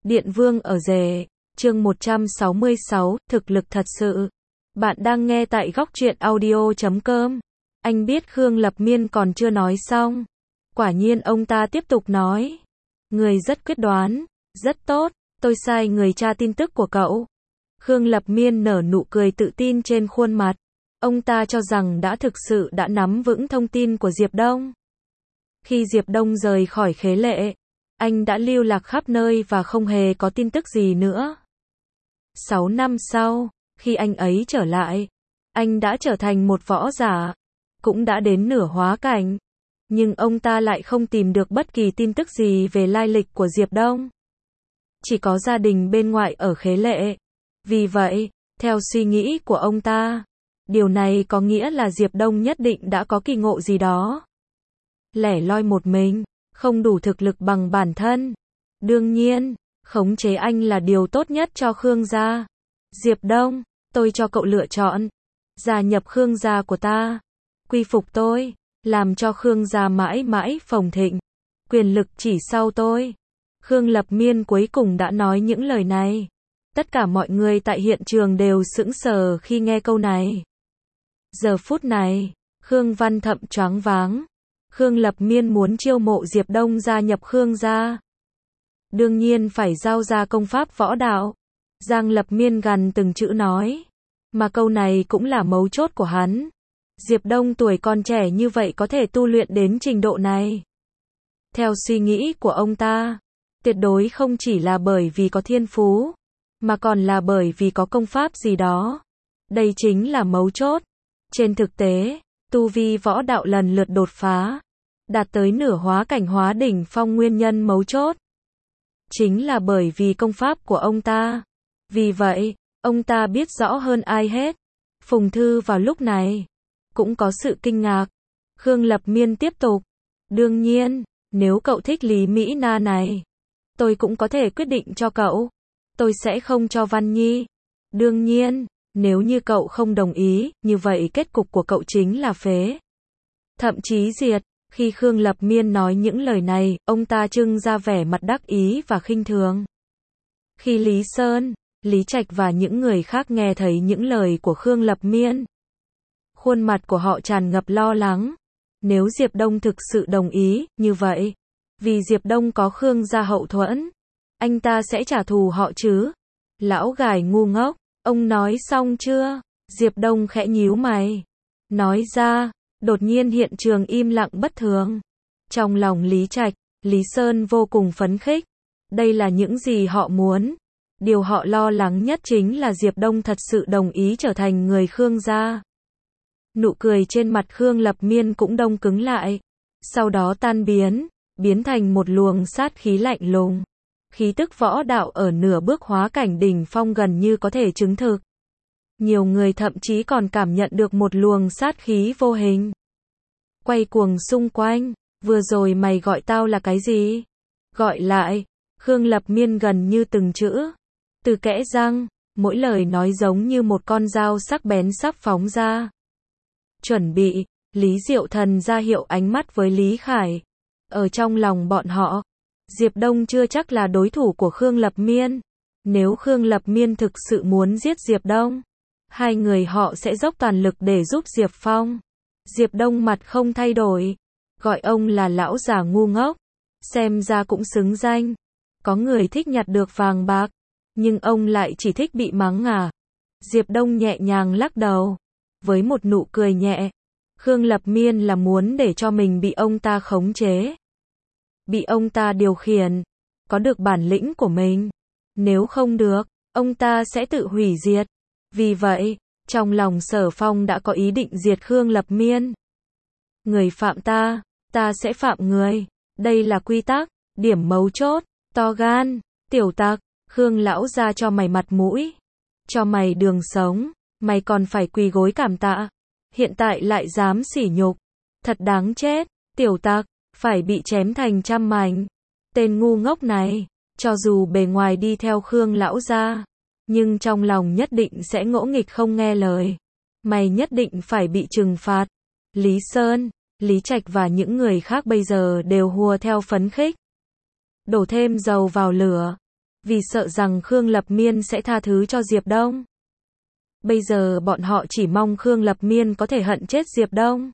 Điện Vương ở rể, chương 166, thực lực thật sự. Bạn đang nghe tại Góc Truyện Audio.com. Anh biết Khương Lập Miên còn chưa nói xong. Quả nhiên ông ta tiếp tục nói. Người rất quyết đoán, rất tốt, tôi sai người tra tin tức của cậu. Khương Lập Miên nở nụ cười tự tin trên khuôn mặt. Ông ta cho rằng đã thực sự đã nắm vững thông tin của Diệp Đông. Khi Diệp Đông rời khỏi Khế Lệ, anh đã lưu lạc khắp nơi và không hề có tin tức gì nữa. 6 năm sau, khi anh ấy trở lại, anh đã trở thành một võ giả, cũng đã đến nửa hóa cảnh. Nhưng ông ta lại không tìm được bất kỳ tin tức gì về lai lịch của Diệp Đông. Chỉ có gia đình bên ngoại ở Khế Lệ. Vì vậy, theo suy nghĩ của ông ta, điều này có nghĩa là Diệp Đông nhất định đã có kỳ ngộ gì đó. Lẻ loi một mình, không đủ thực lực bằng bản thân. Đương nhiên, khống chế anh là điều tốt nhất cho Khương gia. Diệp Đông, tôi cho cậu lựa chọn. Gia nhập Khương gia của ta. Quy phục tôi, làm cho Khương gia mãi mãi phồn thịnh. Quyền lực chỉ sau tôi. Khương Lập Miên cuối cùng đã nói những lời này. Tất cả mọi người tại hiện trường đều sững sờ khi nghe câu này. Giờ phút này, Khương Văn Thậm choáng váng. Khương Lập Miên muốn chiêu mộ Diệp Đông gia nhập Khương gia. Đương nhiên phải giao ra công pháp võ đạo. Giang Lập Miên gằn từng chữ nói. Mà câu này cũng là mấu chốt của hắn. Diệp Đông tuổi còn trẻ như vậy có thể tu luyện đến trình độ này. Theo suy nghĩ của ông ta, tuyệt đối không chỉ là bởi vì có thiên phú, mà còn là bởi vì có công pháp gì đó. Đây chính là mấu chốt. Trên thực tế, tu vi võ đạo lần lượt đột phá, đạt tới nửa hóa cảnh hóa đỉnh phong, nguyên nhân mấu chốt chính là bởi vì công pháp của ông ta. Vì vậy, ông ta biết rõ hơn ai hết. Phùng Thư vào lúc này cũng có sự kinh ngạc. Khương Lập Miên tiếp tục. Đương nhiên, nếu cậu thích Lý Mỹ Na này, tôi cũng có thể quyết định cho cậu. Tôi sẽ không cho Văn Nhi. Đương nhiên, nếu như cậu không đồng ý, như vậy kết cục của cậu chính là phế. Thậm chí diệt. Khi Khương Lập Miên nói những lời này, ông ta trưng ra vẻ mặt đắc ý và khinh thường. Khi Lý Sơn, Lý Trạch và những người khác nghe thấy những lời của Khương Lập Miên, khuôn mặt của họ tràn ngập lo lắng. Nếu Diệp Đông thực sự đồng ý, như vậy, vì Diệp Đông có Khương gia hậu thuẫn, anh ta sẽ trả thù họ chứ. Lão gài ngu ngốc, ông nói xong chưa? Diệp Đông khẽ nhíu mày. Nói ra, đột nhiên hiện trường im lặng bất thường. Trong lòng Lý Trạch, Lý Sơn vô cùng phấn khích. Đây là những gì họ muốn. Điều họ lo lắng nhất chính là Diệp Đông thật sự đồng ý trở thành người Khương gia. Nụ cười trên mặt Khương Lập Miên cũng đông cứng lại. Sau đó tan biến thành một luồng sát khí lạnh lùng. Khí tức võ đạo ở nửa bước hóa cảnh đỉnh phong gần như có thể chứng thực. Nhiều người thậm chí còn cảm nhận được một luồng sát khí vô hình quay cuồng xung quanh. Vừa rồi mày gọi tao là cái gì? Gọi lại. Khương Lập Miên gần như từng chữ, từ kẽ răng, mỗi lời nói giống như một con dao sắc bén sắp phóng ra. Chuẩn bị. Lý Diệu Thần ra hiệu ánh mắt với Lý Khải. Ở trong lòng bọn họ, Diệp Đông chưa chắc là đối thủ của Khương Lập Miên. Nếu Khương Lập Miên thực sự muốn giết Diệp Đông, hai người họ sẽ dốc toàn lực để giúp Diệp Phong. Diệp Đông mặt không thay đổi, gọi ông là lão già ngu ngốc. Xem ra cũng xứng danh. Có người thích nhặt được vàng bạc, nhưng ông lại chỉ thích bị mắng à? Diệp Đông nhẹ nhàng lắc đầu, với một nụ cười nhẹ. Khương Lập Miên là muốn để cho mình bị ông ta khống chế, bị ông ta điều khiển, có được bản lĩnh của mình. Nếu không được, ông ta sẽ tự hủy diệt. Vì vậy, trong lòng Sở Phong đã có ý định diệt Khương Lập Miên. Người phạm ta, ta sẽ phạm người. Đây là quy tắc, điểm mấu chốt. To gan, tiểu tặc, Khương lão gia cho mày mặt mũi, cho mày đường sống, mày còn phải quỳ gối cảm tạ. Hiện tại lại dám sỉ nhục, thật đáng chết. Tiểu tặc, phải bị chém thành trăm mảnh. Tên ngu ngốc này, cho dù bề ngoài đi theo Khương lão gia, nhưng trong lòng nhất định sẽ ngỗ nghịch không nghe lời. Mày nhất định phải bị trừng phạt. Lý Sơn, Lý Trạch và những người khác bây giờ đều hùa theo phấn khích. Đổ thêm dầu vào lửa. vì sợ rằng Khương Lập Miên sẽ tha thứ cho Diệp Đông. Bây giờ bọn họ chỉ mong Khương Lập Miên có thể hận chết Diệp Đông,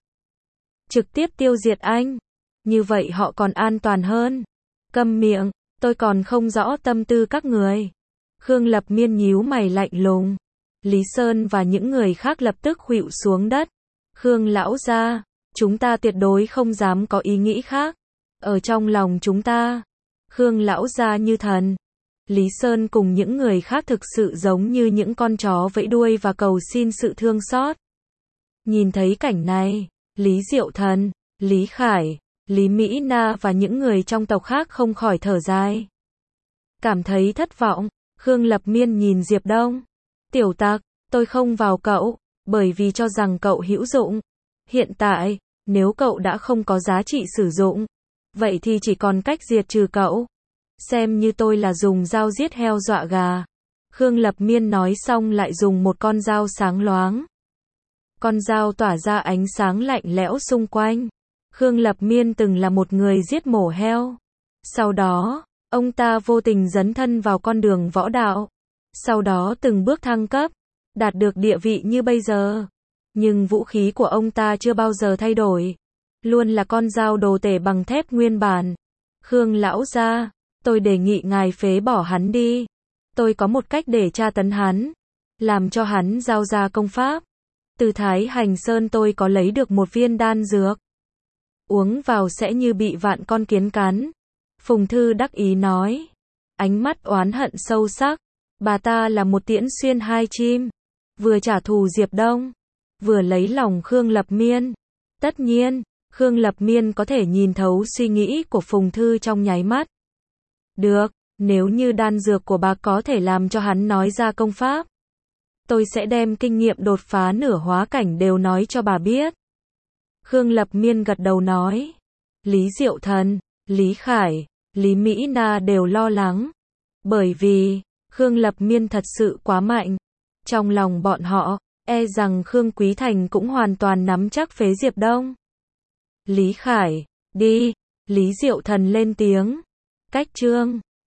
trực tiếp tiêu diệt anh, như vậy họ còn an toàn hơn. Câm miệng, tôi còn không rõ tâm tư các người. Khương Lập Miên nhíu mày lạnh lùng. Lý Sơn và những người khác lập tức khuỵu xuống đất. Khương lão gia, chúng ta tuyệt đối không dám có ý nghĩ khác. Ở trong lòng chúng ta, Khương lão gia như thần. Lý Sơn cùng những người khác thực sự giống như những con chó vẫy đuôi và cầu xin sự thương xót. Nhìn thấy cảnh này, Lý Diệu Thần, Lý Khải, Lý Mỹ Na và những người trong tộc khác không khỏi thở dài. Cảm thấy thất vọng, Khương Lập Miên nhìn Diệp Đông. Tiểu tặc, tôi không vào cậu, bởi vì cho rằng cậu hữu dụng. Hiện tại, nếu cậu đã không có giá trị sử dụng, vậy thì chỉ còn cách diệt trừ cậu. Xem như tôi là dùng dao giết heo dọa gà. Khương Lập Miên nói xong lại dùng một con dao sáng loáng. Con dao tỏa ra ánh sáng lạnh lẽo xung quanh. Khương Lập Miên từng là một người giết mổ heo. Sau đó, ông ta vô tình dấn thân vào con đường võ đạo. Sau đó từng bước thăng cấp, đạt được địa vị như bây giờ. Nhưng vũ khí của ông ta chưa bao giờ thay đổi. Luôn là con dao đồ tể bằng thép nguyên bản. Khương lão gia, tôi đề nghị ngài phế bỏ hắn đi. Tôi có một cách để tra tấn hắn. Làm cho hắn giao ra công pháp. Từ Thái Hành Sơn tôi có lấy được một viên đan dược. Uống vào sẽ như bị vạn con kiến cắn. Phùng Thư đắc ý nói. Ánh mắt oán hận sâu sắc. Bà ta là một tiễn xuyên hai chim. Vừa trả thù Diệp Đông, vừa lấy lòng Khương Lập Miên. Tất nhiên, Khương Lập Miên có thể nhìn thấu suy nghĩ của Phùng Thư trong nháy mắt. Được, nếu như đan dược của bà có thể làm cho hắn nói ra công pháp, tôi sẽ đem kinh nghiệm đột phá nửa hóa cảnh đều nói cho bà biết. Khương Lập Miên gật đầu nói. Lý Diệu Thần, Lý Khải, Lý Mỹ Na đều lo lắng. Bởi vì, Khương Lập Miên thật sự quá mạnh. Trong lòng bọn họ, e rằng Khương Quý Thành cũng hoàn toàn nắm chắc phế Diệp Đông. Lý Khải, đi. Lý Diệu Thần lên tiếng. Cách chương